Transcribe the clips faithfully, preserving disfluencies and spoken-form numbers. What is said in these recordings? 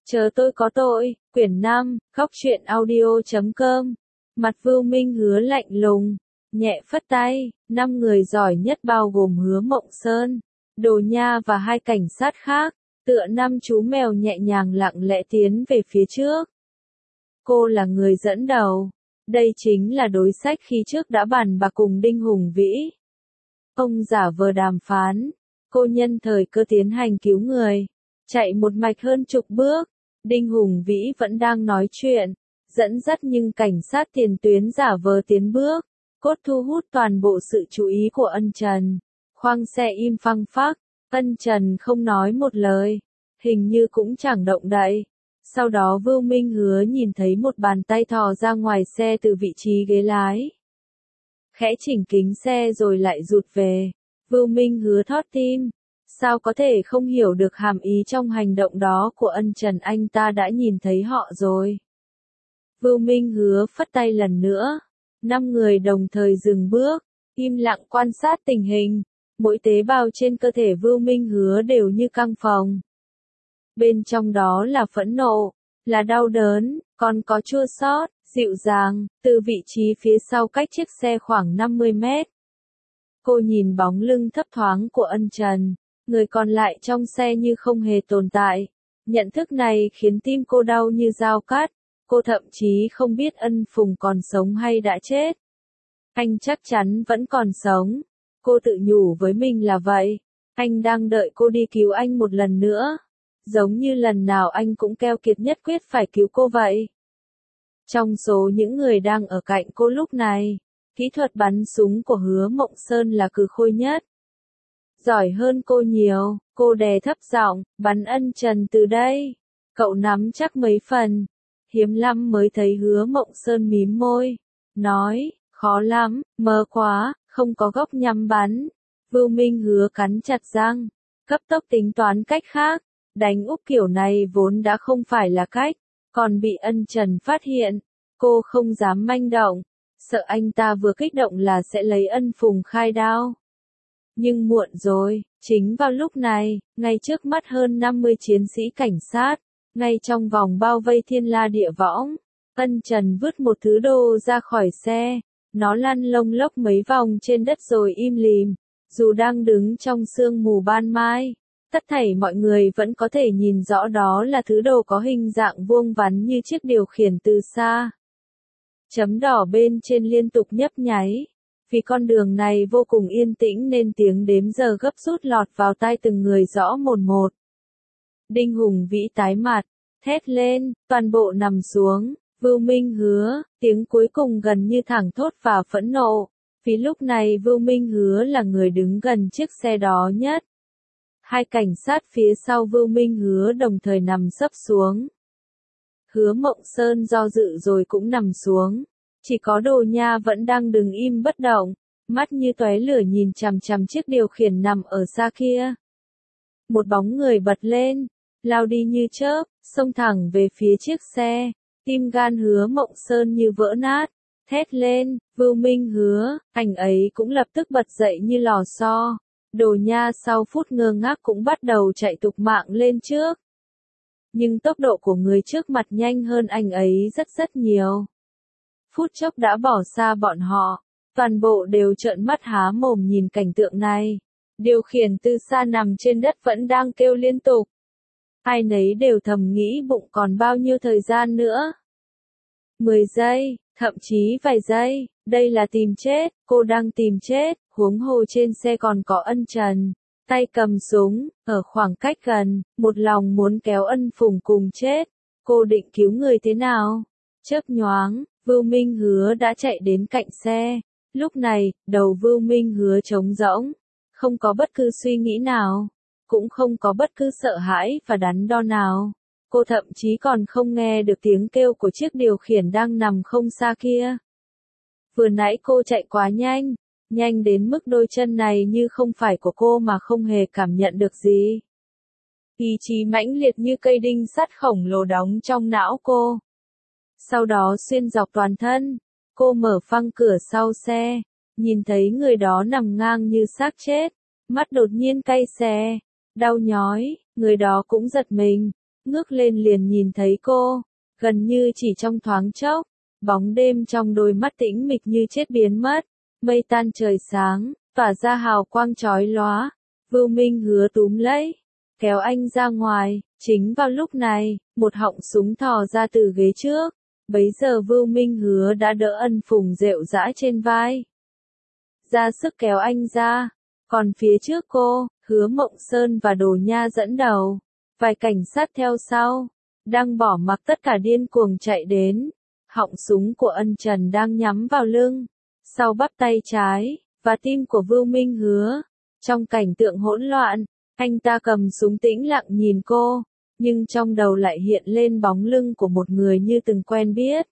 Chờ tôi có tội, quyển năm, khóc chuyện audio chấm com. Mặt Vưu Minh Hứa lạnh lùng, nhẹ phất tay, năm người giỏi nhất bao gồm Hứa Mộng Sơn, Đồ Nha và hai cảnh sát khác, tựa năm chú mèo nhẹ nhàng lặng lẽ tiến về phía trước. Cô là người dẫn đầu. Đây chính là đối sách khi trước đã bàn bạc cùng Đinh Hùng Vĩ. Ông giả vờ đàm phán, cô nhân thời cơ tiến hành cứu người, chạy một mạch hơn chục bước. Đinh Hùng Vĩ vẫn đang nói chuyện, dẫn dắt nhưng cảnh sát tiền tuyến giả vờ tiến bước, cốt thu hút toàn bộ sự chú ý của Ân Trần. Khoang xe im phăng phắc, Ân Trần không nói một lời, hình như cũng chẳng động đậy. Sau đó Vưu Minh Hứa nhìn thấy một bàn tay thò ra ngoài xe từ vị trí ghế lái. Khẽ chỉnh kính xe rồi lại rụt về. Vưu Minh Hứa thót tim. Sao có thể không hiểu được hàm ý trong hành động đó của Ân Trần, anh ta đã nhìn thấy họ rồi. Vưu Minh Hứa phất tay lần nữa. Năm người đồng thời dừng bước, im lặng quan sát tình hình. Mỗi tế bào trên cơ thể Vưu Minh Hứa đều như căng phồng. Bên trong đó là phẫn nộ, là đau đớn, còn có chua xót, dịu dàng, từ vị trí phía sau cách chiếc xe khoảng năm mươi mét. Cô nhìn bóng lưng thấp thoáng của Ân Trần, người còn lại trong xe như không hề tồn tại. Nhận thức này khiến tim cô đau như dao cắt, cô thậm chí không biết Ân Phùng còn sống hay đã chết. Anh chắc chắn vẫn còn sống, cô tự nhủ với mình là vậy, anh đang đợi cô đi cứu anh một lần nữa. Giống như lần nào anh cũng keo kiệt nhất quyết phải cứu cô vậy. Trong số những người đang ở cạnh cô lúc này, kỹ thuật bắn súng của Hứa Mộng Sơn là cừ khôi nhất. Giỏi hơn cô nhiều, cô đè thấp giọng, bắn Ân Trần từ đây. Cậu nắm chắc mấy phần. Hiếm lắm mới thấy Hứa Mộng Sơn mím môi. Nói, khó lắm, mơ quá, không có góc nhắm bắn. Vưu Minh Hứa cắn chặt răng, cấp tốc tính toán cách khác. Đánh úp kiểu này vốn đã không phải là cách, còn bị Ân Trần phát hiện, cô không dám manh động, sợ anh ta vừa kích động là sẽ lấy Ân Phùng khai đao. Nhưng muộn rồi, chính vào lúc này, ngay trước mắt hơn năm mươi chiến sĩ cảnh sát, ngay trong vòng bao vây thiên la địa võng, Ân Trần vứt một thứ đồ ra khỏi xe, nó lăn lông lốc mấy vòng trên đất rồi im lìm, dù đang đứng trong sương mù ban mai. Tất thảy mọi người vẫn có thể nhìn rõ đó là thứ đồ có hình dạng vuông vắn như chiếc điều khiển từ xa. Chấm đỏ bên trên liên tục nhấp nháy. Vì con đường này vô cùng yên tĩnh nên tiếng đếm giờ gấp rút lọt vào tai từng người rõ một một. Đinh Hùng Vĩ tái mặt, thét lên, toàn bộ nằm xuống. Vưu Minh Hứa, tiếng cuối cùng gần như thẳng thốt và phẫn nộ. Vì lúc này Vưu Minh Hứa là người đứng gần chiếc xe đó nhất. Hai cảnh sát phía sau Vưu Minh Hứa đồng thời nằm sấp xuống. Hứa Mộng Sơn do dự rồi cũng nằm xuống. Chỉ có Đồ Nha vẫn đang đứng im bất động, mắt như tóe lửa nhìn chằm chằm chiếc điều khiển nằm ở xa kia. Một bóng người bật lên, lao đi như chớp, xông thẳng về phía chiếc xe. Tim gan Hứa Mộng Sơn như vỡ nát, thét lên, Vưu Minh Hứa, anh ấy cũng lập tức bật dậy như lò xo. Đồ Nha sau phút ngơ ngác cũng bắt đầu chạy tục mạng lên trước. Nhưng tốc độ của người trước mặt nhanh hơn anh ấy rất rất nhiều. Phút chốc đã bỏ xa bọn họ, toàn bộ đều trợn mắt há mồm nhìn cảnh tượng này. Điều khiển từ xa nằm trên đất vẫn đang kêu liên tục. Ai nấy đều thầm nghĩ bụng còn bao nhiêu thời gian nữa. Mười giây, thậm chí vài giây, đây là tìm chết, cô đang tìm chết. Huống hồ trên xe còn có Ân Trần, tay cầm súng, ở khoảng cách gần, một lòng muốn kéo Ân Phùng cùng chết. Cô định cứu người thế nào? Chớp nhoáng, Vưu Minh Hứa đã chạy đến cạnh xe. Lúc này, đầu Vưu Minh Hứa trống rỗng, không có bất cứ suy nghĩ nào, cũng không có bất cứ sợ hãi và đắn đo nào. Cô thậm chí còn không nghe được tiếng kêu của chiếc điều khiển đang nằm không xa kia. Vừa nãy cô chạy quá nhanh. Nhanh đến mức đôi chân này như không phải của cô mà không hề cảm nhận được gì. Ý chí mãnh liệt như cây đinh sắt khổng lồ đóng trong não cô. Sau đó xuyên dọc toàn thân, cô mở phăng cửa sau xe, nhìn thấy người đó nằm ngang như xác chết, mắt đột nhiên cay xè, đau nhói, người đó cũng giật mình, ngước lên liền nhìn thấy cô, gần như chỉ trong thoáng chốc, bóng đêm trong đôi mắt tĩnh mịch như chết biến mất, mây tan trời sáng, tỏa ra hào quang chói lóa. Vưu Minh Hứa túm lấy, kéo anh ra ngoài, chính vào lúc này, một họng súng thò ra từ ghế trước, bấy giờ Vưu Minh Hứa đã đỡ Ân Phùng rệu rã trên vai, ra sức kéo anh ra, còn phía trước cô, Hứa Mộng Sơn và Đồ Nha dẫn đầu, vài cảnh sát theo sau, đang bỏ mặc tất cả điên cuồng chạy đến, họng súng của Ân Trần đang nhắm vào lưng, sau bắp tay trái, và tim của Vưu Minh Hứa. Trong cảnh tượng hỗn loạn, anh ta cầm súng tĩnh lặng nhìn cô, nhưng trong đầu lại hiện lên bóng lưng của một người như từng quen biết.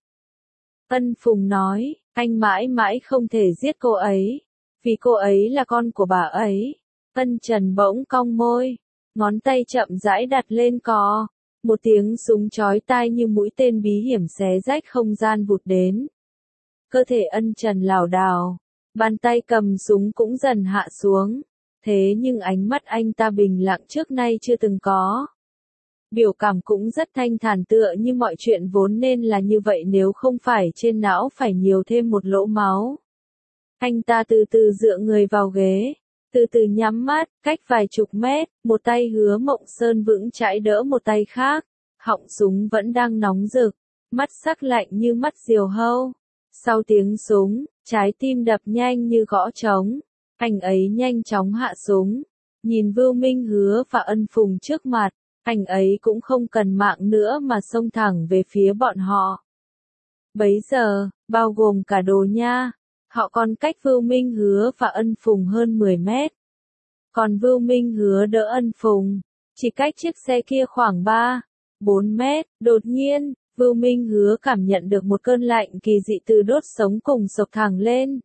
Ân Phùng nói, anh mãi mãi không thể giết cô ấy, vì cô ấy là con của bà ấy. Ân Trần bỗng cong môi, ngón tay chậm rãi đặt lên cò, một tiếng súng chói tai như mũi tên bí hiểm xé rách không gian vụt đến. Cơ thể Ân Trần lảo đảo, bàn tay cầm súng cũng dần hạ xuống, thế nhưng ánh mắt anh ta bình lặng trước nay chưa từng có. Biểu cảm cũng rất thanh thản tựa như mọi chuyện vốn nên là như vậy nếu không phải trên não phải nhiều thêm một lỗ máu. Anh ta từ từ dựa người vào ghế, từ từ nhắm mắt, cách vài chục mét, một tay Hứa Mộng Sơn vững chãi đỡ một tay khác, họng súng vẫn đang nóng rực, mắt sắc lạnh như mắt diều hâu. Sau tiếng súng, trái tim đập nhanh như gõ trống, anh ấy nhanh chóng hạ súng, nhìn Vưu Minh Hứa và Ân Phùng trước mặt, anh ấy cũng không cần mạng nữa mà xông thẳng về phía bọn họ. Bấy giờ, bao gồm cả Đồ Nha, họ còn cách Vưu Minh Hứa và Ân Phùng hơn mười mét. Còn Vưu Minh Hứa đỡ Ân Phùng, chỉ cách chiếc xe kia khoảng ba, bốn mét, đột nhiên, Vưu Minh Hứa cảm nhận được một cơn lạnh kỳ dị từ đốt sống cùng sộc thẳng lên.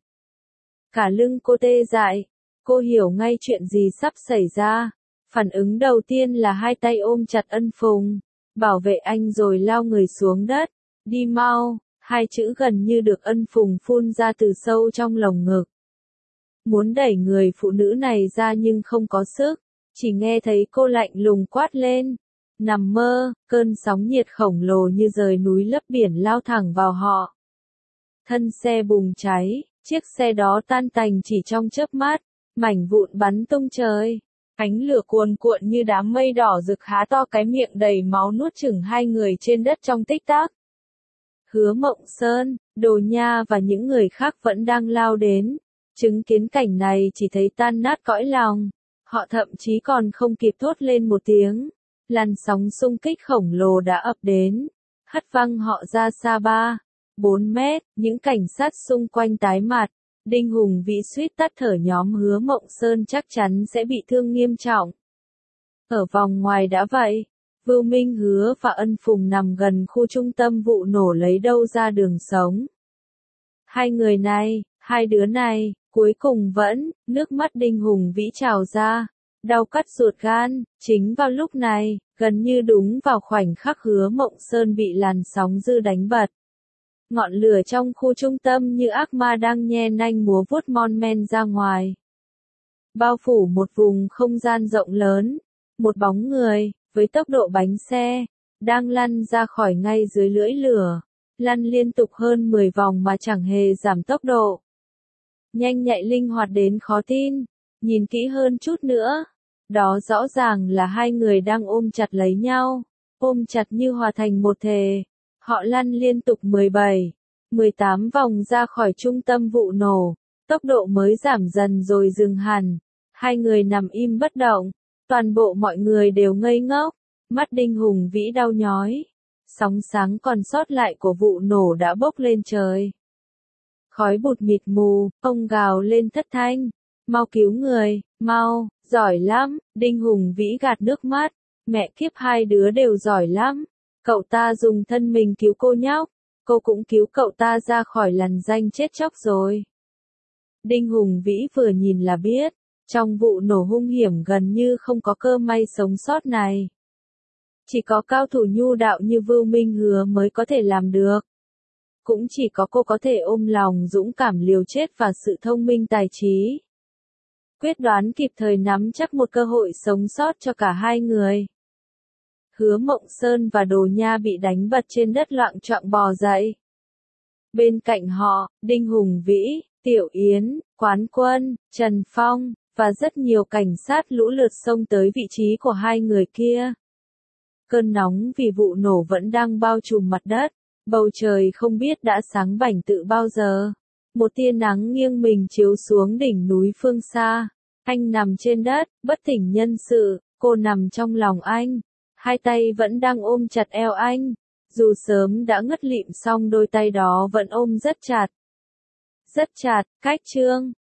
Cả lưng cô tê dại, cô hiểu ngay chuyện gì sắp xảy ra. Phản ứng đầu tiên là hai tay ôm chặt Ân Phùng, bảo vệ anh rồi lao người xuống đất. Đi mau, hai chữ gần như được Ân Phùng phun ra từ sâu trong lồng ngực. Muốn đẩy người phụ nữ này ra nhưng không có sức, chỉ nghe thấy cô lạnh lùng quát lên. Nằm mơ, cơn sóng nhiệt khổng lồ như rời núi lấp biển lao thẳng vào họ. Thân xe bùng cháy, chiếc xe đó tan tành chỉ trong chớp mắt, mảnh vụn bắn tung trời. Ánh lửa cuồn cuộn như đám mây đỏ rực há to cái miệng đầy máu nuốt chửng hai người trên đất trong tích tắc. Hứa Mộng Sơn, Đồ Nha và những người khác vẫn đang lao đến, chứng kiến cảnh này chỉ thấy tan nát cõi lòng. Họ thậm chí còn không kịp thốt lên một tiếng. Làn sóng xung kích khổng lồ đã ập đến, hất văng họ ra xa ba, bốn mét, những cảnh sát xung quanh tái mặt. Đinh Hùng Vĩ suýt tắt thở, nhóm Hứa Mộng Sơn chắc chắn sẽ bị thương nghiêm trọng. Ở vòng ngoài đã vậy, Vưu Minh Hứa và Ân Phùng nằm gần khu trung tâm vụ nổ lấy đâu ra đường sống. Hai người này, hai đứa này, cuối cùng vẫn, nước mắt Đinh Hùng Vĩ trào ra, đau cắt ruột gan. Chính vào lúc này, gần như đúng vào khoảnh khắc Hứa Mộng Sơn bị làn sóng dư đánh bật. Ngọn lửa trong khu trung tâm như ác ma đang nhe nanh múa vuốt mon men ra ngoài. Bao phủ một vùng không gian rộng lớn, một bóng người, với tốc độ bánh xe, đang lăn ra khỏi ngay dưới lưỡi lửa, lăn liên tục hơn mười vòng mà chẳng hề giảm tốc độ. Nhanh nhạy linh hoạt đến khó tin, nhìn kỹ hơn chút nữa, đó rõ ràng là hai người đang ôm chặt lấy nhau, ôm chặt như hòa thành một thể. Họ lăn liên tục mười bảy, mười tám vòng ra khỏi trung tâm vụ nổ, tốc độ mới giảm dần rồi dừng hẳn. Hai người nằm im bất động, toàn bộ mọi người đều ngây ngốc, mắt Đinh Hùng Vĩ đau nhói. Sóng sáng còn sót lại của vụ nổ đã bốc lên trời. Khói bụt mịt mù, ông gào lên thất thanh, mau cứu người, mau, giỏi lắm. Đinh Hùng Vĩ gạt nước mắt, mẹ kiếp, hai đứa đều giỏi lắm. Cậu ta dùng thân mình cứu cô nhóc, cô cũng cứu cậu ta ra khỏi lằn ranh chết chóc rồi. Đinh Hùng Vĩ vừa nhìn là biết, trong vụ nổ hung hiểm gần như không có cơ may sống sót này. Chỉ có cao thủ nhu đạo như Vưu Minh Hứa mới có thể làm được. Cũng chỉ có cô có thể ôm lòng dũng cảm liều chết và sự thông minh tài trí. Quyết đoán kịp thời nắm chắc một cơ hội sống sót cho cả hai người. Hứa Mộng Sơn và Đồ Nha bị đánh bật trên đất loạng choạng bò dậy. Bên cạnh họ, Đinh Hùng Vĩ, Tiểu Yến, Quán Quân, Trần Phong, và rất nhiều cảnh sát lũ lượt xông tới vị trí của hai người kia. Cơn nóng vì vụ nổ vẫn đang bao trùm mặt đất, bầu trời không biết đã sáng bảnh từ bao giờ. Một tia nắng nghiêng mình chiếu xuống đỉnh núi phương xa. Anh nằm trên đất, bất tỉnh nhân sự, cô nằm trong lòng anh. Hai tay vẫn đang ôm chặt eo anh. Dù sớm đã ngất lịm song đôi tay đó vẫn ôm rất chặt. Rất chặt, cách chương.